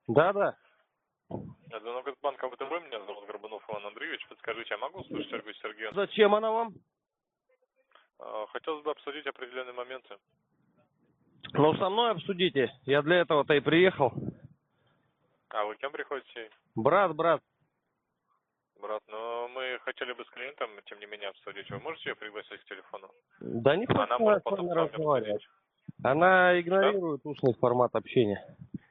Да. Это Ноготбанк ВТБ, меня зовут Горбунов Иван Андреевич. Подскажите, я могу услышать Ольгу Сергеевну? Зачем она вам? Хотелось бы обсудить определенные моменты. Ну, со мной обсудите. Я для этого-то и приехал. А вы кем приходите? Брат. Брат, но мы хотели бы с клиентом, тем не менее, обсудить. Вы можете ее пригласить к телефону? Да не Она хочу может с потом вами с вами разговаривать. обсудить. Она игнорирует устный формат общения.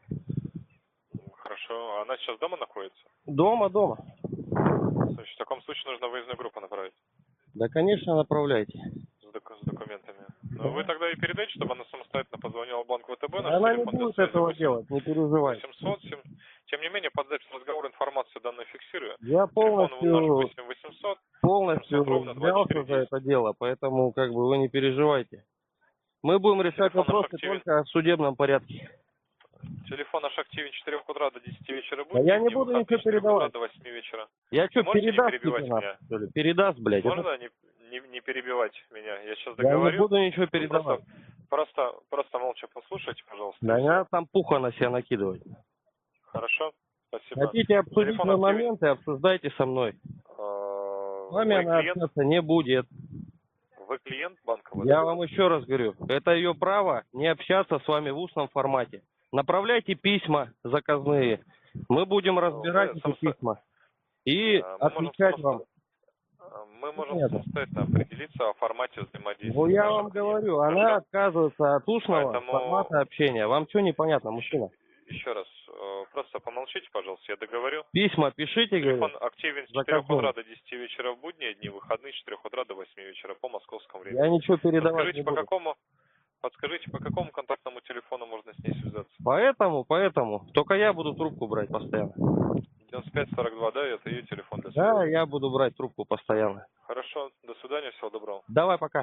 Хорошо. Она сейчас дома находится? Дома. Значит, в таком случае нужно выездную группу направить Да, конечно, направляйте. с документами. Но вы тогда и передайте, чтобы она самостоятельно позвонила в банк ВТБ, наш Она не телефон для будет связи этого делать, не переживайте. 800. Тем не менее, под запись разговора информацию данную фиксирую. Я Телефон наш полностью 800 взялся 24 за это дело, поэтому вы не переживайте. Мы будем решать Телефон наш вопросы активен. только в судебном порядке. Телефон наш активен с 4 утра до 10 вечера Да будние я не дни, буду выходные ничего с 4 утра передавать. до 8 вечера. Я Вы что, можете не передаст перебивать типа нас, меня? что ли? Передаст, блядь. Можно не перебивать меня? Я сейчас Я не договорю. буду ничего Вы передавать. просто молча послушайте, пожалуйста, и Да не все. надо там пуха на себя накидывать. Хорошо? Спасибо. Хотите обсудить Телефон мой активен. моменты, обсуждайте со мной. С вами Вы она клиент? общаться не будет. Вы клиент банка Я ВТБ? вам еще раз говорю, это ее право не общаться с вами в устном формате. Направляйте письма заказные. Мы будем разбирать эти письма и отвечать вам. Мы можем Нет. самостоятельно определиться о формате Ну, взаимодействия с я нашим вам клиентом. говорю, она Хорошо? отказывается от устного Поэтому формата общения. Вам что непонятно, мужчина? еще раз, просто помолчите, пожалуйста, я договорю. Письма пишите, Телефон говорю, активен с 4 заказные. утра до 10 вечера в будние дни, выходные с 4 утра до 8 вечера по московскому времени. Я ничего передавать Подскажите, не буду. по какому контактному телефону можно с ней связаться? Поэтому. Только я буду трубку брать постоянно. 9542, да, это ее телефон для Да, связи. я буду брать трубку постоянно. Хорошо, до свидания, всего доброго. Давай, пока.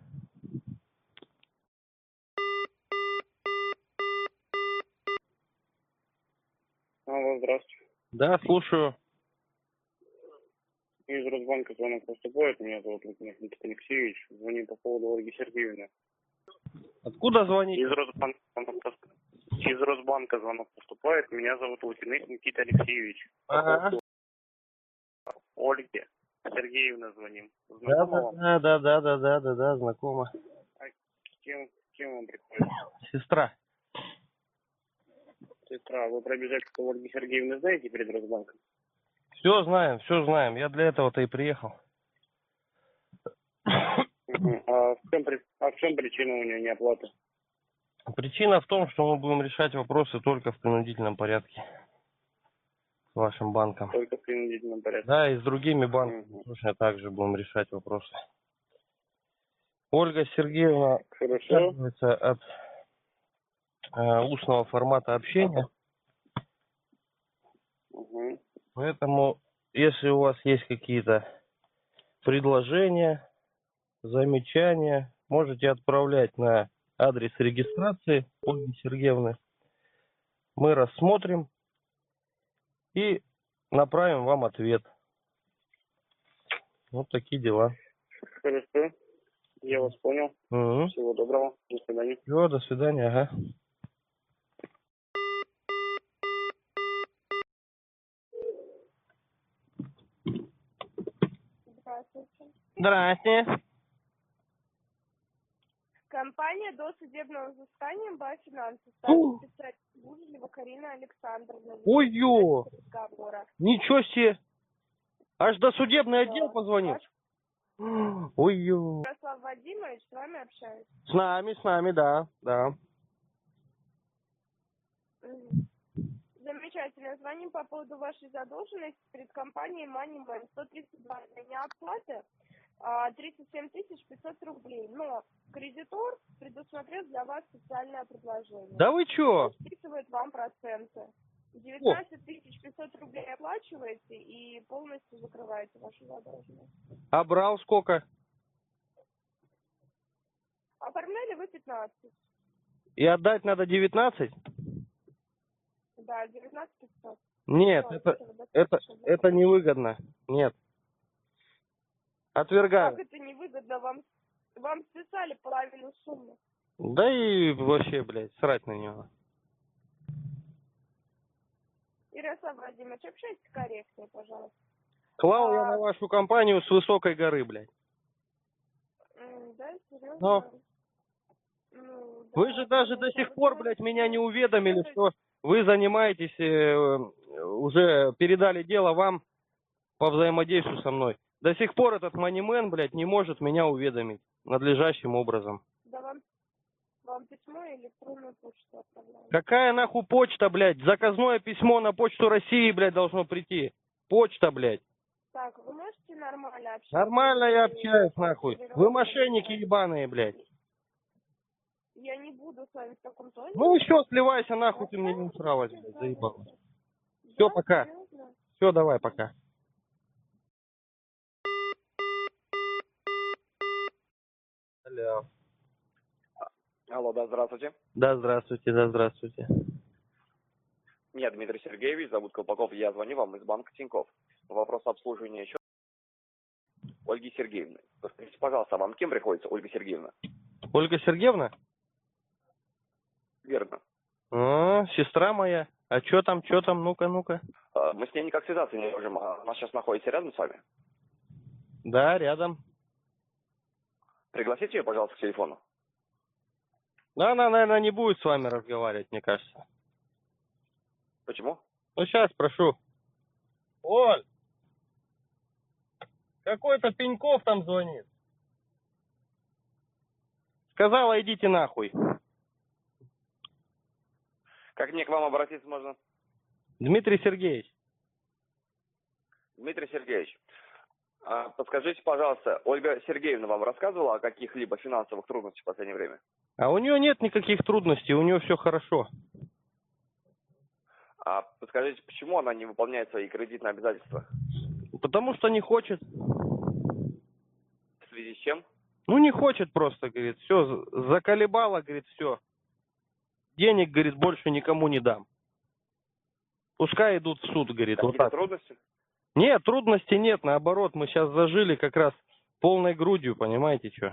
Алло, здравствуйте. Да, слушаю. Из Росбанка звонок поступает. Меня зовут Никита Алексеевич. Звоню по поводу Ольги Сергеевны. Откуда звонить? Из Росбанка звонок поступает. Меня зовут Никита Алексеевич. Ага. Ольге Сергеевна звоним. Знакомо вам? Да, знакомо. А кем вам приходится? Сестра. Сестра, вы про обязательства Ольги Сергеевны знаете перед Росбанком? Все знаем. Я для этого-то и приехал. А в чем причина у нее неоплаты? Причина в том, что мы будем решать вопросы только в принудительном порядке. С вашим банком. Только в принудительном порядке. Да, и с другими банками точно так же будем решать вопросы. Ольга Сергеевна отказывается от устного формата общения. Поэтому, если у вас есть какие-то предложения, замечания, можете отправлять на адрес регистрации Ольги Сергеевны. Мы рассмотрим и направим вам ответ. Вот такие дела. Хорошо. Я вас понял. Угу. Всего доброго. До свидания. Все, до свидания. Ага. Здравствуйте. Здрасте. Компания досудебного взыскания «Бафинансы». Старший специалист Бужелева Карина Александровна. Ой-ё! Разговора. Ничего себе! Аж досудебный отдел позвонил. Ой-ё! Ярослав Вадимович с вами общается. С нами, да. Замечательно. Звоним по поводу вашей задолженности перед компанией Moneyman. 132 дня оплаты, 37 500 рублей. Но кредитор предусмотрел для вас специальное предложение. Да вы чё? Списывает вам проценты. 19 500 рублей оплачиваете и полностью закрываете вашу задолженность. А брал сколько? Оформляли вы 15. И отдать надо 19? Да, 19 500. Нет, это невыгодно. Нет. Отвергаю. Как это невыгодно? Вам списали половину суммы. Да и вообще, блядь, срать на него. Ярослав Владимирович, общайтесь корректнее, пожалуйста. Клал я на вашу компанию с высокой горы, блядь. Да, серьезно? Но Ну, да, вы же даже до конечно, сих вы пор, говорите, блядь, меня не уведомили, что- что вы занимаетесь, уже передали дело вам по взаимодействию со мной. До сих пор этот манимен, блядь, не может меня уведомить надлежащим образом. Да вам письмо и электронную почту отправляю. Какая нахуй почта, блядь? Заказное письмо на почту России, блядь, должно прийти. Почта, блядь. Так, вы можете нормально общаться? Нормально я Или общаюсь, нахуй. Вы перерывать мошенники меня? ебаные, блядь. Я не буду с вами в таком тоне. Ну еще сливайся, нахуй, ты мне не устраиваешь, блядь, заебал. Все, Да, пока. серьезно? Все, давай, пока. Алло. Алло, да, здравствуйте. Да, здравствуйте, да, здравствуйте. Меня Дмитрий Сергеевич, зовут Колпаков, я звоню вам из банка Тинькофф. Вопрос обслуживания счета Ольги Сергеевны. Скажите, пожалуйста, а вам кем приходится Ольга Сергеевна? Ольга Сергеевна? Верно. Сестра моя. А что там, ну-ка, ну-ка. Мы с ней никак связаться не можем. Она сейчас находится рядом с вами. Да, рядом. Пригласите ее, пожалуйста, к телефону. Да, она, наверное, не будет с вами разговаривать, мне кажется. Почему? Ну, сейчас прошу. Оль! Какой-то Пеньков там звонит. Сказала, идите нахуй. Как мне к вам обратиться можно? Дмитрий Сергеевич. Дмитрий Сергеевич, подскажите, пожалуйста, Ольга Сергеевна вам рассказывала о каких-либо финансовых трудностях в последнее время? А у нее нет никаких трудностей, у нее все хорошо. А подскажите, почему она не выполняет свои кредитные обязательства? Потому что не хочет. В связи с чем? Ну, не хочет просто, говорит. Все, заколебало, говорит, все. Денег, говорит, больше никому не дам. Пускай идут в суд, говорит, вот Какие-то так. трудности? Нет, трудностей нет, наоборот, мы сейчас зажили как раз полной грудью, понимаете, что?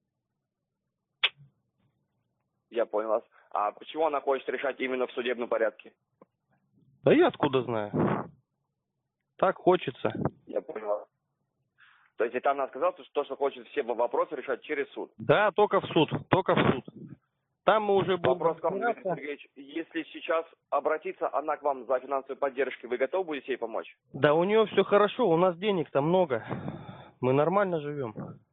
Я понял вас. А почему она хочет решать именно в судебном порядке? Да я откуда знаю? Так хочется. Я понял вас. То есть это она сказала, что хочет все вопросы решать через суд. Да, только в суд, только в суд. Там мы уже будем Вопрос к вам, Дмитрий разбираться. Сергеевич. Если сейчас обратиться она к вам за финансовой поддержкой, вы готовы будете ей помочь? Да у нее все хорошо, у нас денег-то много. Мы нормально живем.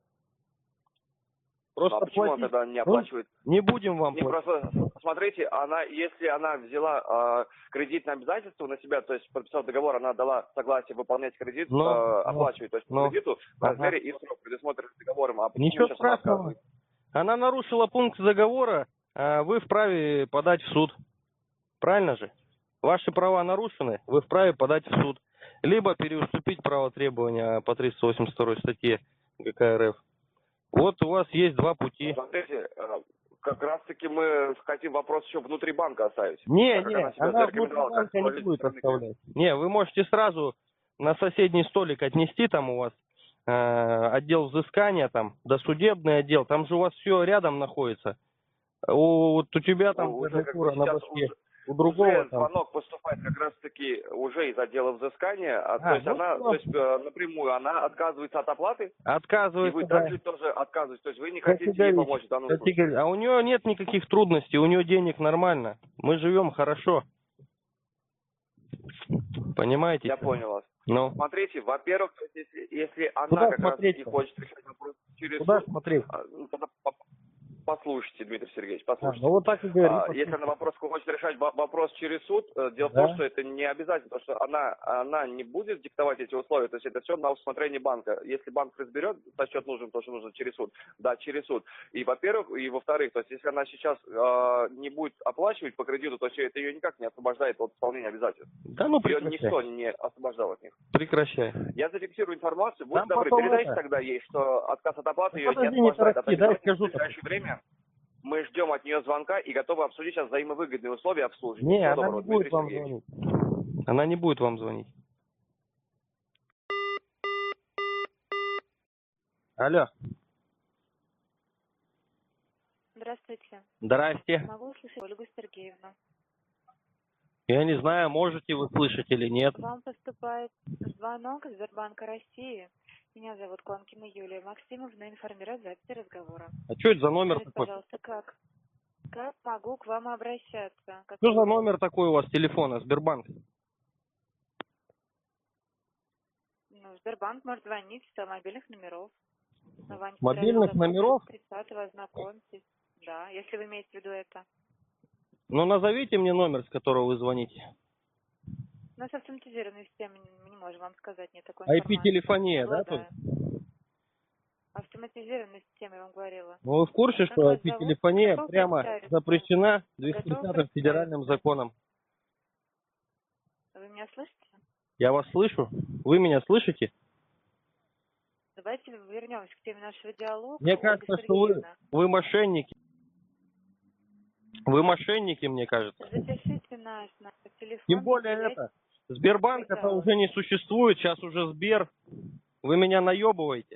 Ну, Просто а почему она платить тогда не оплачивает? не будем вам Не, платить. просто смотрите, если она взяла кредитное обязательство на себя, то есть подписала договор, она дала согласие выполнять кредит, оплачивать, то есть по кредиту в размере и срок, предусмотренный договором. А почему Ничего сейчас она страшного. отказывает? Она нарушила пункт договора, а вы вправе подать в суд. Правильно же? Ваши права нарушены, вы вправе подать в суд. Либо переуступить право требования по 382 статье ГК РФ. Вот у вас есть два пути. Смотрите, как раз-таки мы хотим вопрос еще внутри банка оставить. Не, Так как она себя она внутри зарекомендовала как банка не положительный будет стороны. оставлять. Не, вы можете сразу на соседний столик отнести, там у вас отдел взыскания, там досудебный отдел, там же у вас все рядом находится. Вот у тебя там Уже как бы клавиатура на сейчас башке, у другого уже там. звонок поступает как раз-таки уже из отдела взыскания, то есть ну она, всё. то есть напрямую она отказывается от оплаты, и Отказывается, вы да. также тоже отказываетесь, то есть вы не хотите ей Категорично, помочь в данном случае. категорично. А у нее нет никаких трудностей, у нее денег нормально. Мы живем хорошо. Понимаете? Я понял вас. Ну, Смотрите, во-первых, то есть если она Куда как раз таки смотреть-то? хочет решать вопрос через куда суд, смотреть? тогда послушайте, Дмитрий Сергеевич, Ну послушайте. вот так и говори. Если она хочет решать вопрос через суд, дело в Да. том, что это не обязательно, потому что она не будет диктовать эти условия, то есть это все на усмотрение банка. Если банк разберет, то счет нужен, то, что нужно через суд. Да, через суд. И во-первых, и во-вторых, то есть если она сейчас не будет оплачивать по кредиту, то это ее никак не освобождает от исполнения обязательств. Да ну Ее прекращай. никто не освобождал от них. Прекращай. Я зафиксирую информацию, будьте Там добры, потом передайте это- тогда ей, что отказ от оплаты ее не Подожди, не освобождает от торопи, дай обязательств. скажу В ближайшее время мы ждем от нее звонка и готовы обсудить сейчас взаимовыгодные условия обслуживания. Не, Всего она доброго, не будет Дмитрий вам Сергеевич. звонить. Она не будет вам звонить. Алло. Здравствуйте. Здрасте. Могу услышать Ольгу Сергеевну? Я не знаю, можете вы слышать или нет. К вам поступает звонок из Сбербанка России. Меня зовут Конкина Юлия Максимовна, информирую о записи разговора. А что это за номер Скажите, такой? пожалуйста, как могу к вам обращаться? Что за номер такой у вас телефона, Сбербанк? Ну, Сбербанк может звонить с мобильных номеров. Звоните Мобильных по телефону номеров? 30-го, ознакомьтесь. Да, если вы имеете в виду это. Ну, назовите мне номер, с которого вы звоните. У нас автоматизированная система, мы не можем вам сказать, нет такой информации. IP-телефония, да, тут? Автоматизированная система, я вам говорила. Ну, вы в курсе, Как что вас зовут? IP-телефония Готов прямо представиться? запрещена Готов 230 федеральным законом? Вы меня слышите? Я вас слышу? Вы меня слышите? Давайте вернемся к теме нашего диалога. Мне Ольга кажется, что Сергеевна, вы мошенники. Вы мошенники, мне кажется. запишите наш телефон. Тем более являйтесь- это. Сбербанк это Пожалуйста. уже не существует, сейчас уже Сбер. Вы меня наебываете.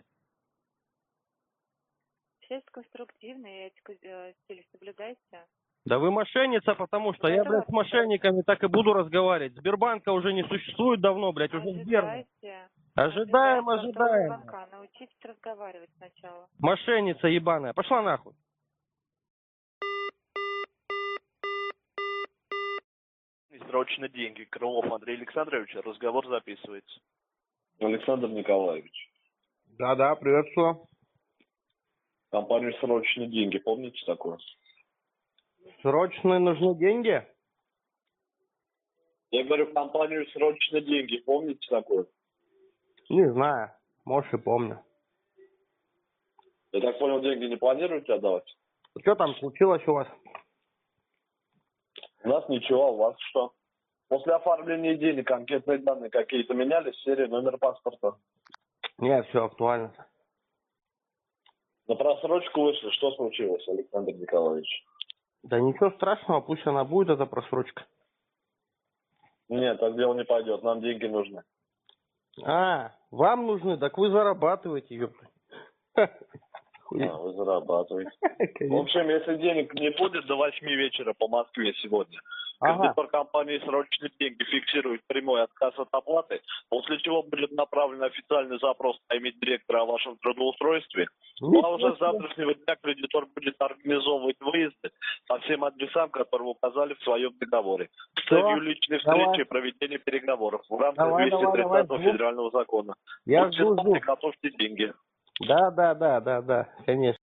Общайтесь конструктивно и этику стиля соблюдайте. Да вы мошенница, потому что я, блядь, с мошенниками так и буду разговаривать. Сбербанка уже не существует давно, блядь, уже Сбер. Ожидайте. Ожидаем, Ожидайте ожидаем. звонка. Научитесь разговаривать сначала. Мошенница ебаная. Пошла нахуй. Срочно деньги. Крылов Андрей Александрович, разговор записывается. Александр Николаевич, Да-да, приветствую. компанию «Срочные деньги», помните такое? Срочно нужны деньги? Я говорю, компанию «Срочные деньги», помните такое? Не знаю. Может, и помню. Я так понял, деньги не планируете отдавать? Что там случилось у вас? У нас ничего, а у вас что? После оформления денег анкетные данные какие-то менялись, серия, номер паспорта. Нет, все актуально. На просрочку вышли, что случилось, Александр Николаевич? Да ничего страшного, пусть она будет, эта просрочка. Нет, так дело не пойдет, нам деньги нужны. А, вам нужны, так вы зарабатываете, ёпта. Вы зарабатываете. В Конечно. общем, если денег не будет до 8 вечера по Москве сегодня, Ага. кредитор компании «Срочные деньги» фиксирует прямой отказ от оплаты, после чего будет направлен официальный запрос на имя директора о вашем трудоустройстве. Ну а уже с завтрашнего дня кредитор будет организовывать выезды по всем адресам, которые указали в своем договоре, с целью личной встречи Давай. и проведения переговоров в рамках Давай, 230 жду. федерального закона. Я Будьте жду. добры, готовьте деньги. Да, конечно.